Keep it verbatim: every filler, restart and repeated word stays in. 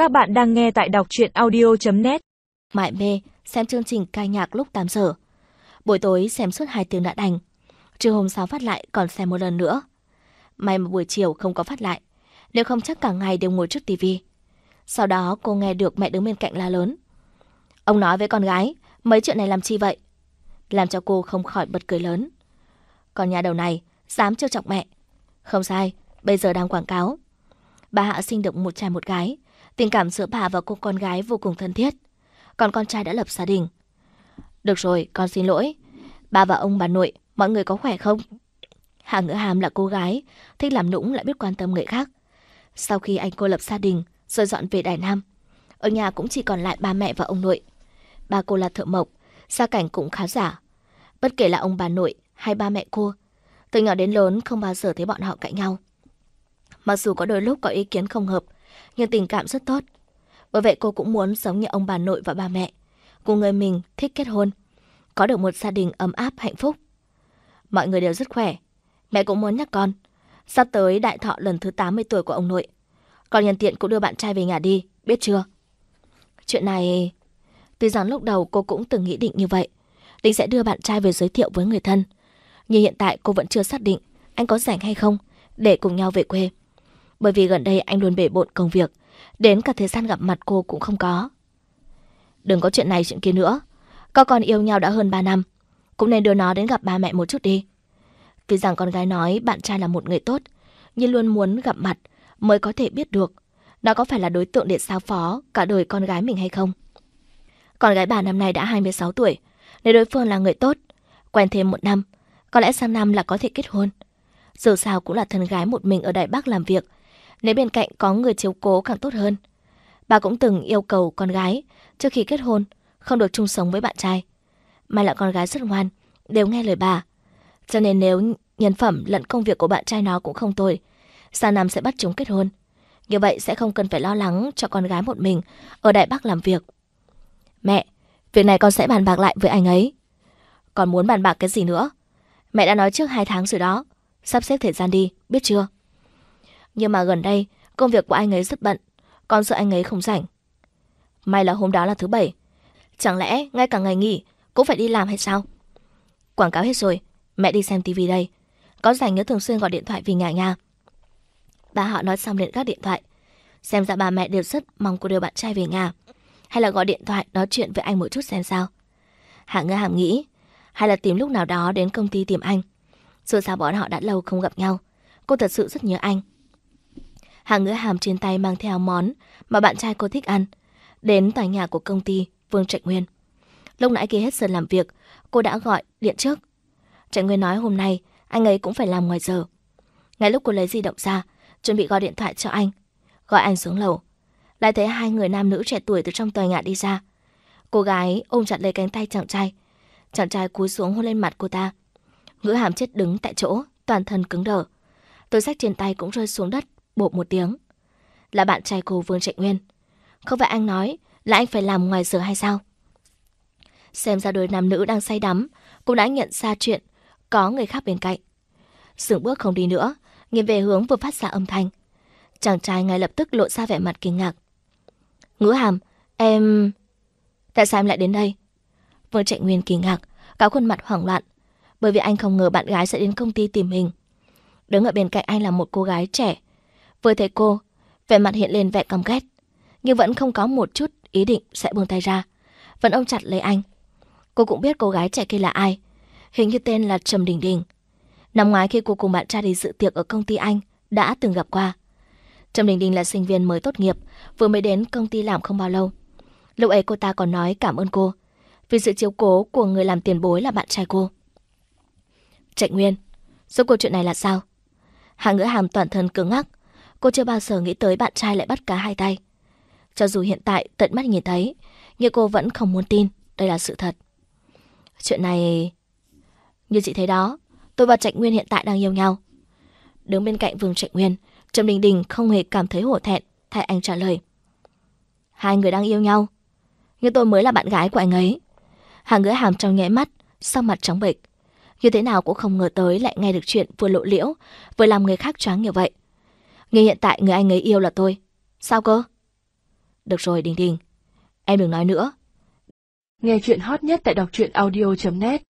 Các bạn đang nghe tại đọc truyện audio chấm net. Mải mê xem chương trình ca nhạc lúc tám giờ. Buổi tối xem suốt hai tiếng đã đành. Trưa hôm sau phát lại còn xem một lần nữa. May mà buổi chiều không có phát lại, nếu không chắc cả ngày đều ngồi trước tivi. Sau đó cô nghe được mẹ đứng bên cạnh la lớn: "Ông nói với con gái mấy chuyện này làm chi vậy?" Làm cho cô không khỏi bật cười lớn. Còn nhà đầu này dám trêu chọc mẹ. Không sai, bây giờ đang quảng cáo. Bà Hạ sinh được một trai một gái. Tình cảm giữa bà và cô con gái vô cùng thân thiết. Còn con trai đã lập gia đình. Được rồi, con xin lỗi. Bà và ông bà nội, mọi người có khỏe không? Hạ Ngữ Hàm là cô gái thích làm nũng lại biết quan tâm người khác. Sau khi anh cô lập gia đình rồi dọn về Đài Nam, ở nhà cũng chỉ còn lại ba mẹ và ông nội. Ba cô là thợ mộc, gia cảnh cũng khá giả. Bất kể là ông bà nội hay ba mẹ cô, từ nhỏ đến lớn không bao giờ thấy bọn họ cãi nhau. Mặc dù có đôi lúc có ý kiến không hợp, nhưng tình cảm rất tốt. Bởi vậy cô cũng muốn giống như ông bà nội và ba mẹ, cùng người mình thích kết hôn, có được một gia đình ấm áp hạnh phúc. Mọi người đều rất khỏe. Mẹ cũng muốn nhắc con, sắp tới đại thọ lần thứ tám mươi tuổi của ông nội, con nhân tiện cũng đưa bạn trai về nhà đi, biết chưa? Chuyện này, tuy rằng lúc đầu cô cũng từng nghĩ định như vậy, định sẽ đưa bạn trai về giới thiệu với người thân. Nhưng hiện tại cô vẫn chưa xác định anh có rảnh hay không để cùng nhau về quê. Bởi vì gần đây anh luôn bể bộn công việc, đến cả thời gian gặp mặt cô cũng không có. Đừng có chuyện này chuyện kia nữa. Các con yêu nhau đã hơn ba năm, cũng nên đưa nó đến gặp ba mẹ một chút đi. Tuy rằng con gái nói bạn trai là một người tốt, nhưng luôn muốn gặp mặt mới có thể biết được nó có phải là đối tượng để giao phó cả đời con gái mình hay không. Con gái bà năm nay đã hai mươi sáu tuổi. Nếu đối phương là người tốt, quen thêm một năm, có lẽ sang năm là có thể kết hôn. Dù sao cũng là thân gái một mình ở Đài Bắc làm việc, nếu bên cạnh có người chiếu cố càng tốt hơn. Bà cũng từng yêu cầu con gái trước khi kết hôn không được chung sống với bạn trai. May là con gái rất ngoan, đều nghe lời bà. Cho nên nếu nhân phẩm lẫn công việc của bạn trai nó cũng không tồi, sang năm sẽ bắt chúng kết hôn. Như vậy sẽ không cần phải lo lắng cho con gái một mình ở Đài Bắc làm việc. Mẹ, việc này con sẽ bàn bạc lại với anh ấy. Còn muốn bàn bạc cái gì nữa? Mẹ đã nói trước hai tháng rồi đó. Sắp xếp thời gian đi, biết chưa? Nhưng mà gần đây công việc của anh ấy rất bận, con sợ anh ấy không rảnh. May là hôm đó là thứ bảy. Chẳng lẽ ngay cả ngày nghỉ cũng phải đi làm hay sao? Quảng cáo hết rồi, mẹ đi xem tivi đây. Có rảnh nhớ thường xuyên gọi điện thoại về nhà nha. Bà họ nói xong liền gác điện thoại. Xem ra bà mẹ đều rất mong cô đưa bạn trai về nhà. Hay là gọi điện thoại nói chuyện với anh một chút xem sao. Hạ Ngữ Hàm nghĩ hay là tìm lúc nào đó đến công ty tìm anh. Dù sao bọn họ đã lâu không gặp nhau, cô thật sự rất nhớ anh. Hạ Ngữ Hàm trên tay mang theo món mà bạn trai cô thích ăn, đến tòa nhà của công ty Vương Trạch Nguyên. Lúc nãy khi hết giờ làm việc, cô đã gọi điện trước. Trạch Nguyên nói hôm nay anh ấy cũng phải làm ngoài giờ. Ngay lúc cô lấy di động ra, chuẩn bị gọi điện thoại cho anh, gọi anh xuống lầu, lại thấy hai người nam nữ trẻ tuổi từ trong tòa nhà đi ra. Cô gái ôm chặt lấy cánh tay chàng trai, chàng trai cúi xuống hôn lên mặt cô ta. Ngữ Hàm chết đứng tại chỗ, toàn thân cứng đờ. Túi xách trên tay cũng rơi xuống đất, bộp một tiếng. Là bạn trai cô Vương Trạch Nguyên. Không phải anh nói là anh phải làm ngoài giờ hay sao? Xem ra đôi nam nữ đang say đắm cũng đã nhận ra chuyện có người khác bên cạnh. Dừng bước không đi nữa, nhìn về hướng vừa phát ra âm thanh. Chàng trai ngay lập tức lộ ra vẻ mặt kinh ngạc. Ngữ Hàm, em... Tại sao em lại đến đây? Vương Trạch Nguyên kinh ngạc, cả khuôn mặt hoảng loạn, bởi vì anh không ngờ bạn gái sẽ đến công ty tìm mình. Đứng ở bên cạnh anh là một cô gái trẻ. Vừa thấy cô, vẻ mặt hiện lên vẻ căm ghét, nhưng vẫn không có một chút ý định sẽ buông tay ra, vẫn ôm chặt lấy anh. Cô cũng biết cô gái trẻ kia là ai, hình như tên là Trầm Đình Đình. Năm ngoái khi cô cùng bạn trai đi dự tiệc ở công ty anh đã từng gặp qua. Trầm Đình Đình là sinh viên mới tốt nghiệp, vừa mới đến công ty làm không bao lâu. Lúc ấy cô ta còn nói cảm ơn cô vì sự chiếu cố của người làm tiền bối là bạn trai cô. Trạch Nguyên, rốt cuộc chuyện này là sao? Hạ Ngữ Hàm toàn thân cứng ngắc. Cô chưa bao giờ nghĩ tới bạn trai lại bắt cá hai tay. Cho dù hiện tại tận mắt nhìn thấy, nhưng cô vẫn không muốn tin đây là sự thật. Chuyện này... Như chị thấy đó, tôi và Trạch Nguyên hiện tại đang yêu nhau. Đứng bên cạnh Vương Trạch Nguyên, Trầm Đình Đình không hề cảm thấy hổ thẹn thay anh trả lời. Hai người đang yêu nhau, nhưng tôi mới là bạn gái của anh ấy. Hạ Ngữ Hàm trong nháy mắt, sắc mặt trắng bệch. Như thế nào cũng không ngờ tới lại nghe được chuyện vừa lộ liễu, vừa làm người khác choáng như vậy. Nhưng hiện tại người anh ấy yêu là tôi. Sao cơ? Được rồi Đình Đình, em đừng nói nữa. Nghe chuyện hot nhất tại đọc truyện audio chấm net.